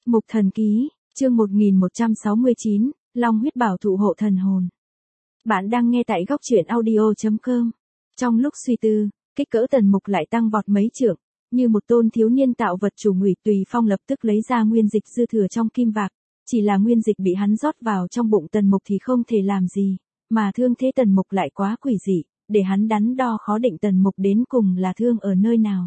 Mục Thần Ký, chương 1169, Long huyết bảo thụ hộ thần hồn. Bạn đang nghe tại góc truyện audio.com. Trong lúc suy tư, kích cỡ Tần Mục lại tăng vọt mấy trượng, như một tôn thiếu niên tạo vật chủ. Ngụy Tùy Phong lập tức lấy ra nguyên dịch dư thừa trong kim vạc, chỉ là nguyên dịch bị hắn rót vào trong bụng Tần Mục thì không thể làm gì, mà thương thế Tần Mục lại quá quỷ dị, để hắn đắn đo khó định Tần Mục đến cùng là thương ở nơi nào.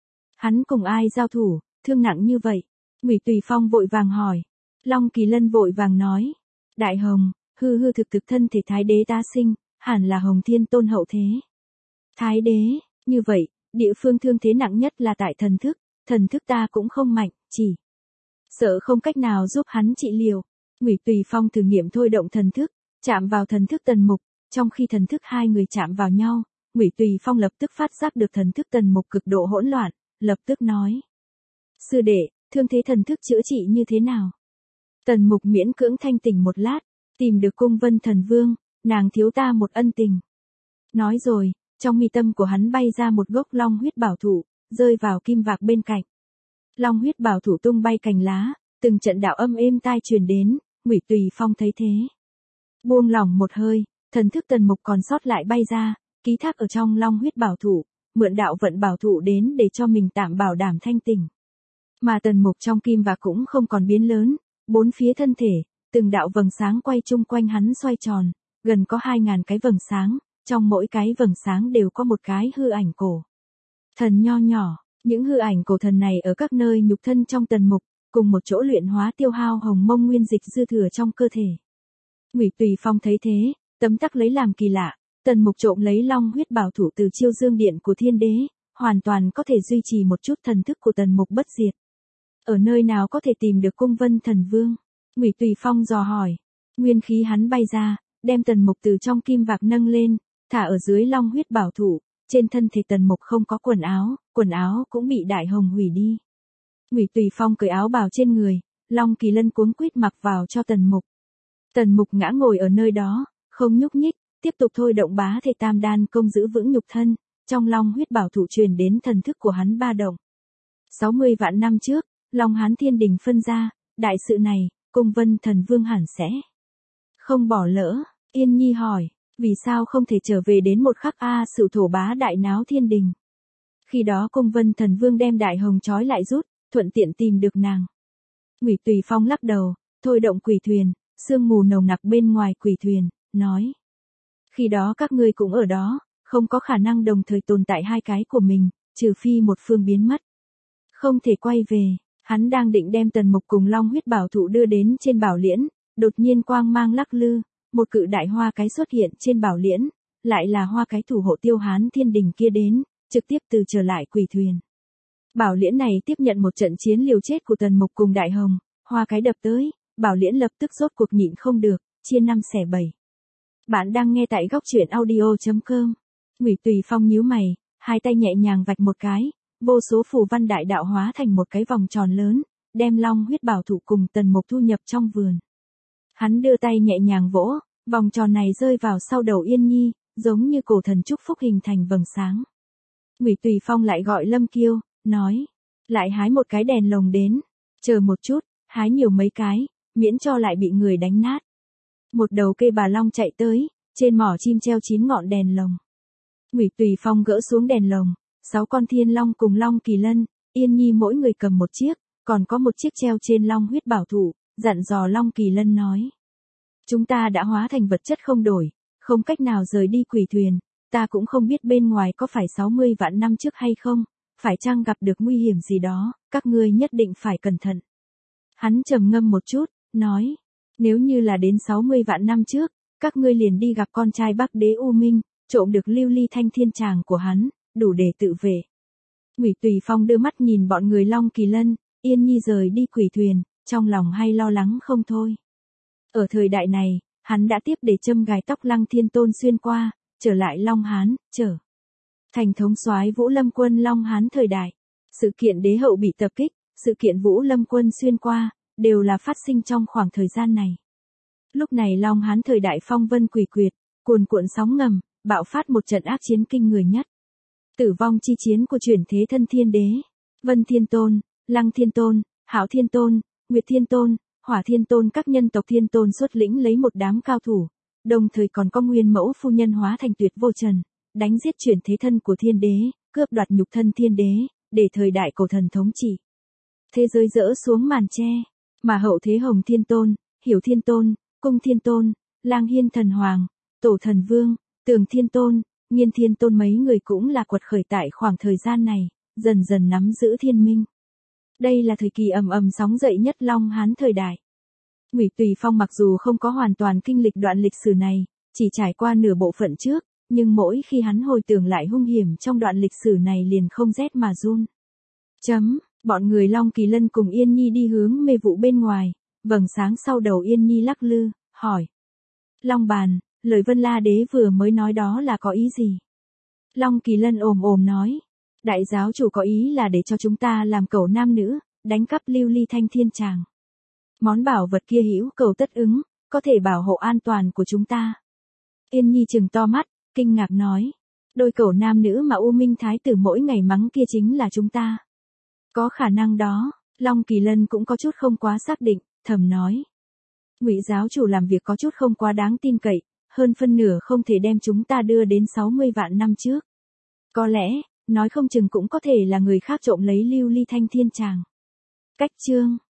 Hắn cùng ai giao thủ, thương nặng như vậy? Ngụy Tùy Phong vội vàng hỏi. Long Kỳ Lân vội vàng nói. Đại Hồng, hư thực thân thể Thái Đế ta sinh, hẳn là Hồng Thiên Tôn hậu thế. Thái Đế, như vậy, địa phương thương thế nặng nhất là tại thần thức ta cũng không mạnh, chỉ sợ không cách nào giúp hắn trị liệu. Ngụy Tùy Phong thử nghiệm thôi động thần thức, chạm vào thần thức Tần Mục, trong khi thần thức hai người chạm vào nhau, Ngụy Tùy Phong lập tức phát giác được thần thức Tần Mục cực độ hỗn loạn, lập tức nói: "Sư đệ, thương thế thần thức chữa trị như thế nào?" Tần Mục miễn cưỡng thanh tỉnh một lát, tìm được Cung Vân Thần Vương, nàng thiếu ta một ân tình. Nói rồi, trong mi tâm của hắn bay ra một gốc long huyết bảo thụ, rơi vào kim vạc bên cạnh. Long huyết bảo thụ tung bay cành lá, từng trận đạo âm êm tai truyền đến. Ngụy Tùy Phong thấy thế, buông lỏng một hơi, thần thức Tần Mục còn sót lại bay ra, ký thác ở trong long huyết bảo thụ, mượn đạo vận bảo thụ đến để cho mình tạm bảo đảm thanh tỉnh. Mà Tần Mục trong kim vạc cũng không còn biến lớn, bốn phía thân thể, từng đạo vầng sáng quay chung quanh hắn xoay tròn, gần có 2000 cái vầng sáng, trong mỗi cái vầng sáng đều có một cái hư ảnh cổ thần nho nhỏ. Những hư ảnh cổ thần này ở các nơi nhục thân trong Tần Mục, cùng một chỗ luyện hóa tiêu hao hồng mông nguyên dịch dư thừa trong cơ thể. Ngụy Tùy Phong thấy thế, tấm tắc lấy làm kỳ lạ, Tần Mục trộm lấy long huyết bảo thụ từ Chiêu Dương Điện của Thiên Đế, hoàn toàn có thể duy trì một chút thần thức của Tần Mục bất diệt. Ở nơi nào có thể tìm được Cung Vân Thần Vương? Ngụy Tùy Phong dò hỏi. Nguyên khí hắn bay ra, đem Tần Mục từ trong kim vạc nâng lên, thả ở dưới long huyết bảo thụ. Trên thân thể Tần Mục không có quần áo cũng bị Đại Hồng hủy đi. Ngụy Tùy Phong cởi áo bào trên người, Long Kỳ Lân cuống quýt mặc vào cho Tần Mục. Tần Mục ngã ngồi ở nơi đó, không nhúc nhích, tiếp tục thôi động bá thể tam đan công giữ vững nhục thân, trong long huyết bảo thụ truyền đến thần thức của hắn ba động. 60 vạn năm trước, Long Hán Thiên Đình phân ra, đại sự này, Cung Vân Thần Vương hẳn sẽ không bỏ lỡ. Yên Nhi hỏi, vì sao không thể trở về đến một khắc Sửu thổ bá đại náo thiên đình? Khi đó Cung Vân Thần Vương đem Đại Hồng trói lại rút, thuận tiện tìm được nàng. Ngụy Tùy Phong lắc đầu, thôi động quỷ thuyền, sương mù nồng nặc bên ngoài quỷ thuyền, nói: khi đó các ngươi cũng ở đó, không có khả năng đồng thời tồn tại hai cái của mình, trừ phi một phương biến mất, không thể quay về. Hắn đang định đem Tần Mục cùng long huyết bảo thụ đưa đến trên bảo liễn, đột nhiên quang mang lắc lư, một cự đại hoa cái xuất hiện trên bảo liễn, lại là hoa cái thủ hộ Tiêu Hán Thiên Đình kia đến, trực tiếp từ trở lại quỷ thuyền. Bảo liễn này tiếp nhận một trận chiến liều chết của Tần Mục cùng Đại Hồng, hoa cái đập tới, bảo liễn lập tức rốt cuộc nhịn không được, chia 5 xẻ 7. Bạn đang nghe tại góc truyện audio.com. Ngụy Tùy Phong nhíu mày, hai tay nhẹ nhàng vạch một cái, vô số phù văn đại đạo hóa thành một cái vòng tròn lớn, đem long huyết bảo thụ cùng Tần Mục thu nhập trong vườn. Hắn đưa tay nhẹ nhàng vỗ, vòng tròn này rơi vào sau đầu Yên Nhi, giống như cổ thần chúc phúc hình thành vầng sáng. Ngụy Tùy Phong lại gọi Lâm Kiêu, nói: lại hái một cái đèn lồng đến, chờ một chút, hái nhiều mấy cái, miễn cho lại bị người đánh nát. Một đầu cây bà long chạy tới, trên mỏ chim treo 9 ngọn đèn lồng. Ngụy Tùy Phong gỡ xuống đèn lồng, 6 con thiên long cùng Long Kỳ Lân, Yên Nhi mỗi người cầm một chiếc, còn có một chiếc treo trên long huyết bảo thụ, dặn dò Long Kỳ Lân nói: chúng ta đã hóa thành vật chất không đổi, không cách nào rời đi quỷ thuyền, ta cũng không biết bên ngoài có phải 60 vạn năm trước hay không, phải chăng gặp được nguy hiểm gì đó, các ngươi nhất định phải cẩn thận. Hắn trầm ngâm một chút, nói: nếu như là đến 60 vạn năm trước, các ngươi liền đi gặp con trai Bắc Đế U Minh, trộm được lưu ly thanh thiên tràng của hắn, đủ để tự vệ. Ngụy Tùy Phong đưa mắt nhìn bọn người Long Kỳ Lân, Yên Nhi rời đi quỷ thuyền, trong lòng hay lo lắng không thôi. Ở thời đại này, hắn đã tiếp để châm gài tóc Lăng Thiên Tôn xuyên qua, trở lại Long Hán, trở thành thống soái Vũ Lâm quân Long Hán thời đại. Sự kiện đế hậu bị tập kích, sự kiện Vũ Lâm quân xuyên qua, đều là phát sinh trong khoảng thời gian này. Lúc này Long Hán thời đại phong vân quỷ quyệt, cuồn cuộn sóng ngầm, bạo phát một trận ác chiến kinh người nhất. Tử vong chi chiến của chuyển thế thân Thiên Đế, Vân Thiên Tôn, Lăng Thiên Tôn, Hạo Thiên Tôn, Nguyệt Thiên Tôn, Hỏa Thiên Tôn các nhân tộc Thiên Tôn xuất lĩnh lấy một đám cao thủ, đồng thời còn có Nguyên Mẫu phu nhân hóa thành Tuyệt Vô Trần, đánh giết chuyển thế thân của Thiên Đế, cướp đoạt nhục thân Thiên Đế, để thời đại cổ thần thống trị. Thế giới dỡ xuống màn che, mà hậu thế Hồng Thiên Tôn, Hiểu Thiên Tôn, Cung Thiên Tôn, Lang Hiên Thần Hoàng, Tổ Thần Vương, Tường Thiên Tôn, Nhiên Thiên Tôn mấy người cũng là quật khởi tại khoảng thời gian này, dần dần nắm giữ thiên minh. Đây là thời kỳ ầm ầm sóng dậy nhất Long Hán thời đại. Ngụy Tùy Phong mặc dù không có hoàn toàn kinh lịch đoạn lịch sử này, chỉ trải qua nửa bộ phận trước, nhưng mỗi khi hắn hồi tưởng lại hung hiểm trong đoạn lịch sử này liền không rét mà run. Bọn người Long Kỳ Lân cùng Yên Nhi đi hướng mê vụ bên ngoài, vầng sáng sau đầu Yên Nhi lắc lư, hỏi. Long Bàn, lời Vân La Đế vừa mới nói đó là có ý gì? Long Kỳ Lân ồm ồm nói. Đại giáo chủ có ý là để cho chúng ta làm cẩu nam nữ, đánh cắp lưu ly thanh thiên tràng. Món bảo vật kia hữu cầu tất ứng, có thể bảo hộ an toàn của chúng ta. Yên Nhi trừng to mắt, kinh ngạc nói. Đôi cẩu nam nữ mà U Minh Thái tử mỗi ngày mắng kia chính là chúng ta. Có khả năng đó, Long Kỳ Lân cũng có chút không quá xác định, thầm nói. Ngụy giáo chủ làm việc có chút không quá đáng tin cậy, hơn phân nửa không thể đem chúng ta đưa đến 60 vạn năm trước. Có lẽ, nói không chừng cũng có thể là người khác trộm lấy lưu ly thanh thiên tràng. Cách chương